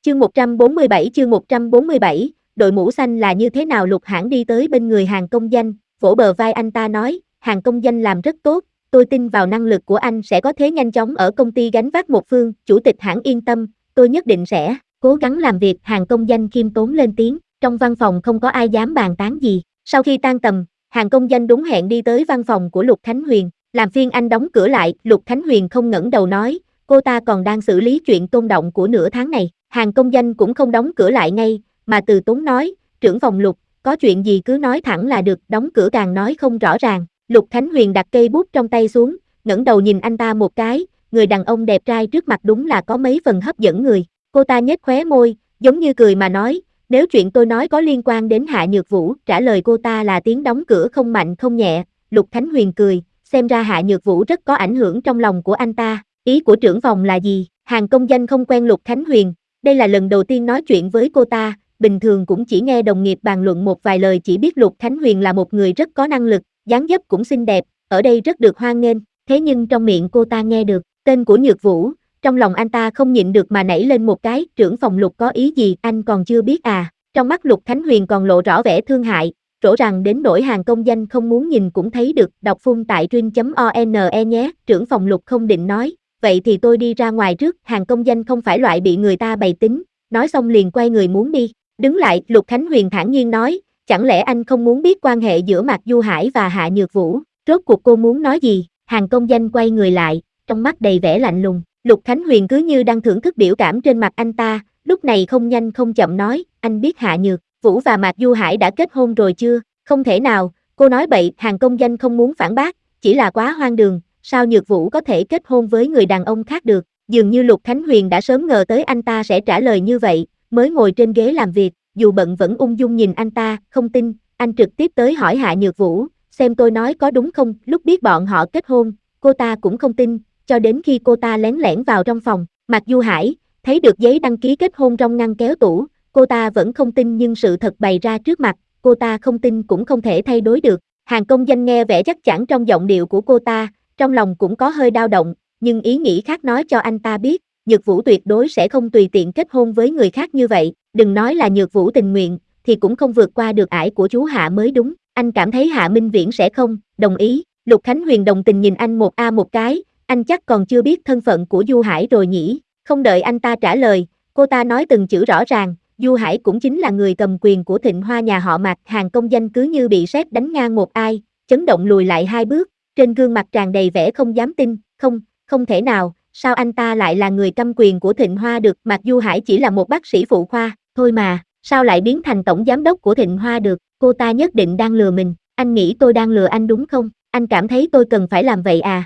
Chương 147, đội mũ xanh là như thế nào? Lục Hãn đi tới bên người Hàn Công Danh, vỗ bờ vai anh ta nói, Hàn Công Danh làm rất tốt, tôi tin vào năng lực của anh sẽ có thế nhanh chóng ở công ty gánh vác một phương, chủ tịch Hãn yên tâm, tôi nhất định sẽ cố gắng làm việc. Hàn Công Danh khiêm tốn lên tiếng, trong văn phòng không có ai dám bàn tán gì. Sau khi tan tầm, Hàn Công Danh đúng hẹn đi tới văn phòng của Lục Khánh Huyền, làm phiền anh đóng cửa lại. Lục Khánh Huyền không ngẩng đầu nói, cô ta còn đang xử lý chuyện tồn đọng của nửa tháng này. Hàn Công Danh cũng không đóng cửa lại ngay, mà từ tốn nói, trưởng phòng Lục, có chuyện gì cứ nói thẳng là được, đóng cửa càng nói không rõ ràng. Lục Khánh Huyền đặt cây bút trong tay xuống, ngẩng đầu nhìn anh ta một cái, người đàn ông đẹp trai trước mặt đúng là có mấy phần hấp dẫn người. Cô ta nhếch khóe môi, giống như cười mà nói, nếu chuyện tôi nói có liên quan đến Hạ Nhược Vũ, trả lời cô ta là tiếng đóng cửa không mạnh không nhẹ. Lục Khánh Huyền cười, xem ra Hạ Nhược Vũ rất có ảnh hưởng trong lòng của anh ta, ý của trưởng phòng là gì? Hàn Công Danh không quen Lục Khánh Huyền, đây là lần đầu tiên nói chuyện với cô ta, bình thường cũng chỉ nghe đồng nghiệp bàn luận một vài lời, chỉ biết Lục Khánh Huyền là một người rất có năng lực, dáng dấp cũng xinh đẹp, ở đây rất được hoan nghênh, thế nhưng trong miệng cô ta nghe được tên của Nhược Vũ, trong lòng anh ta không nhịn được mà nảy lên một cái, trưởng phòng Lục có ý gì, anh còn chưa biết à? Trong mắt Lục Khánh Huyền còn lộ rõ vẻ thương hại, rõ ràng đến nỗi Hàn Công Danh không muốn nhìn cũng thấy được, đọc phun tại truyện.one nhé. Trưởng phòng Lục không định nói, vậy thì tôi đi ra ngoài trước. Hàn Công Danh không phải loại bị người ta bày tính, nói xong liền quay người muốn đi. Đứng lại, Lục Khánh Huyền thản nhiên nói, chẳng lẽ anh không muốn biết quan hệ giữa Mạc Du Hải và Hạ Nhược Vũ? Rốt cuộc cô muốn nói gì? Hàn Công Danh quay người lại, trong mắt đầy vẻ lạnh lùng. Lục Khánh Huyền cứ như đang thưởng thức biểu cảm trên mặt anh ta, lúc này không nhanh không chậm nói, anh biết Hạ Nhược Vũ và Mạc Du Hải đã kết hôn rồi chưa? Không thể nào, cô nói bậy. Hàn Công Danh không muốn phản bác, chỉ là quá hoang đường, sao Nhược Vũ có thể kết hôn với người đàn ông khác được? Dường như Lục Khánh Huyền đã sớm ngờ tới anh ta sẽ trả lời như vậy, mới ngồi trên ghế làm việc, dù bận vẫn ung dung nhìn anh ta, không tin, anh trực tiếp tới hỏi Hạ Nhược Vũ, xem tôi nói có đúng không? Lúc biết bọn họ kết hôn, cô ta cũng không tin, cho đến khi cô ta lén lẻn vào trong phòng, Mạc Du Hải thấy được giấy đăng ký kết hôn trong ngăn kéo tủ, cô ta vẫn không tin, nhưng sự thật bày ra trước mặt, cô ta không tin cũng không thể thay đổi được. Hàn Công Danh nghe vẻ chắc chắn trong giọng điệu của cô ta, trong lòng cũng có hơi dao động, nhưng ý nghĩ khác nói cho anh ta biết, Nhược Vũ tuyệt đối sẽ không tùy tiện kết hôn với người khác như vậy, đừng nói là Nhược Vũ tình nguyện, thì cũng không vượt qua được ải của chú Hạ mới đúng. Anh cảm thấy Hạ Minh Viễn sẽ không đồng ý. Lục Khánh Huyền đồng tình nhìn anh một cái, anh chắc còn chưa biết thân phận của Du Hải rồi nhỉ? Không đợi anh ta trả lời, cô ta nói từng chữ rõ ràng, Du Hải cũng chính là người cầm quyền của Thịnh Hoa nhà họ Mạc. Hàn Công Danh cứ như bị sét đánh ngang một ai, chấn động lùi lại 2 bước, trên gương mặt tràn đầy vẻ không dám tin, không thể nào, sao anh ta lại là người cầm quyền của Thịnh Hoa được? Mạc Du Hải chỉ là một bác sĩ phụ khoa, thôi mà, sao lại biến thành tổng giám đốc của Thịnh Hoa được? Cô ta nhất định đang lừa mình, anh nghĩ tôi đang lừa anh đúng không? Anh cảm thấy tôi cần phải làm vậy à?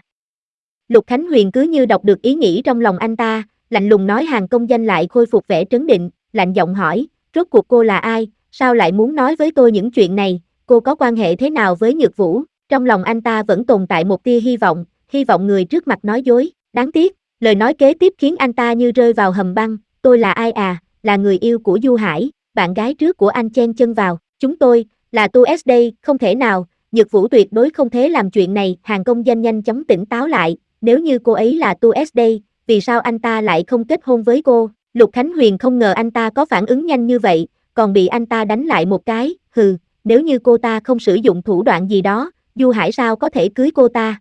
Lục Khánh Huyền cứ như đọc được ý nghĩ trong lòng anh ta, lạnh lùng nói. Hàn Công Danh lại khôi phục vẻ trấn định, lạnh giọng hỏi, rốt cuộc cô là ai, sao lại muốn nói với tôi những chuyện này, cô có quan hệ thế nào với Nhược Vũ? Trong lòng anh ta vẫn tồn tại một tia hy vọng người trước mặt nói dối, đáng tiếc, lời nói kế tiếp khiến anh ta như rơi vào hầm băng, tôi là ai à, là người yêu của Du Hải, bạn gái trước của anh chen chân vào, chúng tôi, là TUSD, không thể nào, Nhược Vũ tuyệt đối không thể làm chuyện này. Hàn Công Danh nhanh chóng tỉnh táo lại, nếu như cô ấy là TUSD, vì sao anh ta lại không kết hôn với cô? Lục Khánh Huyền không ngờ anh ta có phản ứng nhanh như vậy, còn bị anh ta đánh lại một cái, nếu như cô ta không sử dụng thủ đoạn gì đó, Du Hải sao có thể cưới cô ta?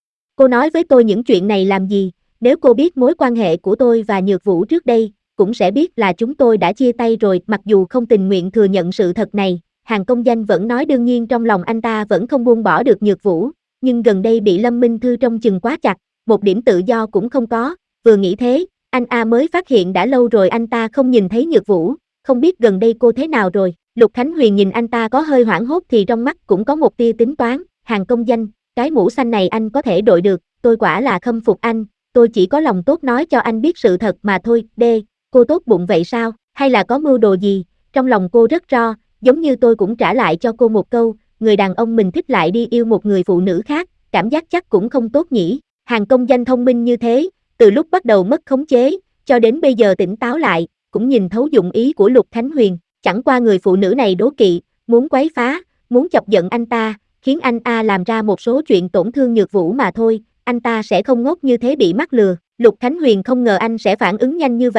Cô nói với tôi những chuyện này làm gì? Nếu cô biết mối quan hệ của tôi và Nhược Vũ trước đây, cũng sẽ biết là chúng tôi đã chia tay rồi. Mặc dù không tình nguyện thừa nhận sự thật này, Hàn Công Danh vẫn nói đương nhiên trong lòng anh ta vẫn không buông bỏ được Nhược Vũ, nhưng gần đây bị Lâm Minh Thư trông chừng quá chặt, một điểm tự do cũng không có, vừa nghĩ thế, anh mới phát hiện đã lâu rồi anh ta không nhìn thấy Nhược Vũ, không biết gần đây cô thế nào rồi. Lục Khánh Huyền nhìn anh ta có hơi hoảng hốt thì trong mắt cũng có một tia tính toán. Hàn Công Danh, cái mũ xanh này anh có thể đội được, tôi quả là khâm phục anh, tôi chỉ có lòng tốt nói cho anh biết sự thật mà thôi. Cô tốt bụng vậy sao, hay là có mưu đồ gì? Trong lòng cô rất rõ, giống như tôi cũng trả lại cho cô một câu, người đàn ông mình thích lại đi yêu một người phụ nữ khác, cảm giác chắc cũng không tốt nhỉ. Hàn Công Danh thông minh như thế, từ lúc bắt đầu mất khống chế, cho đến bây giờ tỉnh táo lại, cũng nhìn thấu dụng ý của Lục Khánh Huyền, chẳng qua người phụ nữ này đố kỵ, muốn quấy phá, muốn chọc giận anh ta, khiến anh làm ra một số chuyện tổn thương Nhược Vũ mà thôi, anh ta sẽ không ngốc như thế bị mắc lừa. Lục Khánh Huyền không ngờ anh sẽ phản ứng nhanh như vậy,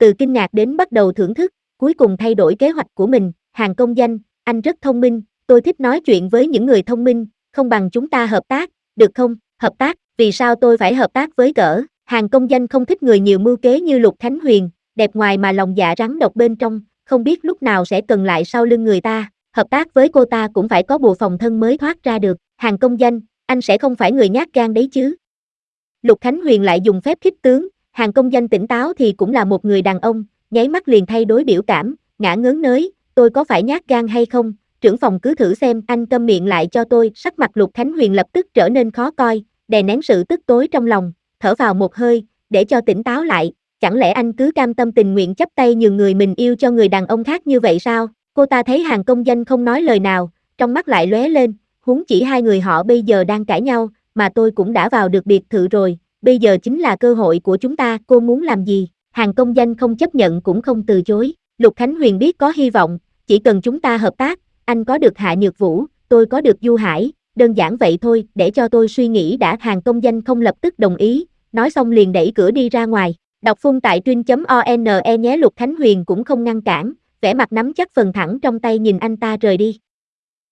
từ kinh ngạc đến bắt đầu thưởng thức, cuối cùng thay đổi kế hoạch của mình. Hàng công danh, anh rất thông minh, tôi thích nói chuyện với những người thông minh, không bằng chúng ta hợp tác, được không? Hợp tác, vì sao tôi phải hợp tác với cỡ? Hàng công danh không thích người nhiều mưu kế như Lục Khánh Huyền, đẹp ngoài mà lòng dạ rắn độc bên trong, không biết lúc nào sẽ cần lại sau lưng người ta. Hợp tác với cô ta cũng phải có bộ phòng thân mới thoát ra được. Hàng công danh, anh sẽ không phải người nhát gan đấy chứ? Lục Khánh Huyền lại dùng phép khích tướng, Hàng công danh tỉnh táo thì cũng là một người đàn ông, nháy mắt liền thay đổi biểu cảm, ngã ngớn nới, tôi có phải nhát gan hay không? Trưởng phòng cứ thử xem, anh câm miệng lại cho tôi. Sắc mặt Lục Khánh Huyền lập tức trở nên khó coi, đè nén sự tức tối trong lòng, thở vào một hơi, để cho tỉnh táo lại, chẳng lẽ anh cứ cam tâm tình nguyện chấp tay nhường người mình yêu cho người đàn ông khác như vậy sao? Cô ta thấy Hàng công danh không nói lời nào, trong mắt lại lóe lên, huống chỉ hai người họ bây giờ đang cãi nhau, mà tôi cũng đã vào được biệt thự rồi, bây giờ chính là cơ hội của chúng ta, cô muốn làm gì? Hàng công danh không chấp nhận cũng không từ chối. Lục Khánh Huyền biết có hy vọng, chỉ cần chúng ta hợp tác, anh có được Hạ Nhược Vũ, tôi có được Du Hải, đơn giản vậy thôi, để cho tôi suy nghĩ đã. Hàng công danh không lập tức đồng ý, nói xong liền đẩy cửa đi ra ngoài. Đọc phun tại truyện.one nhé. Lục Khánh Huyền cũng không ngăn cản, vẻ mặt nắm chắc phần thẳng trong tay nhìn anh ta rời đi.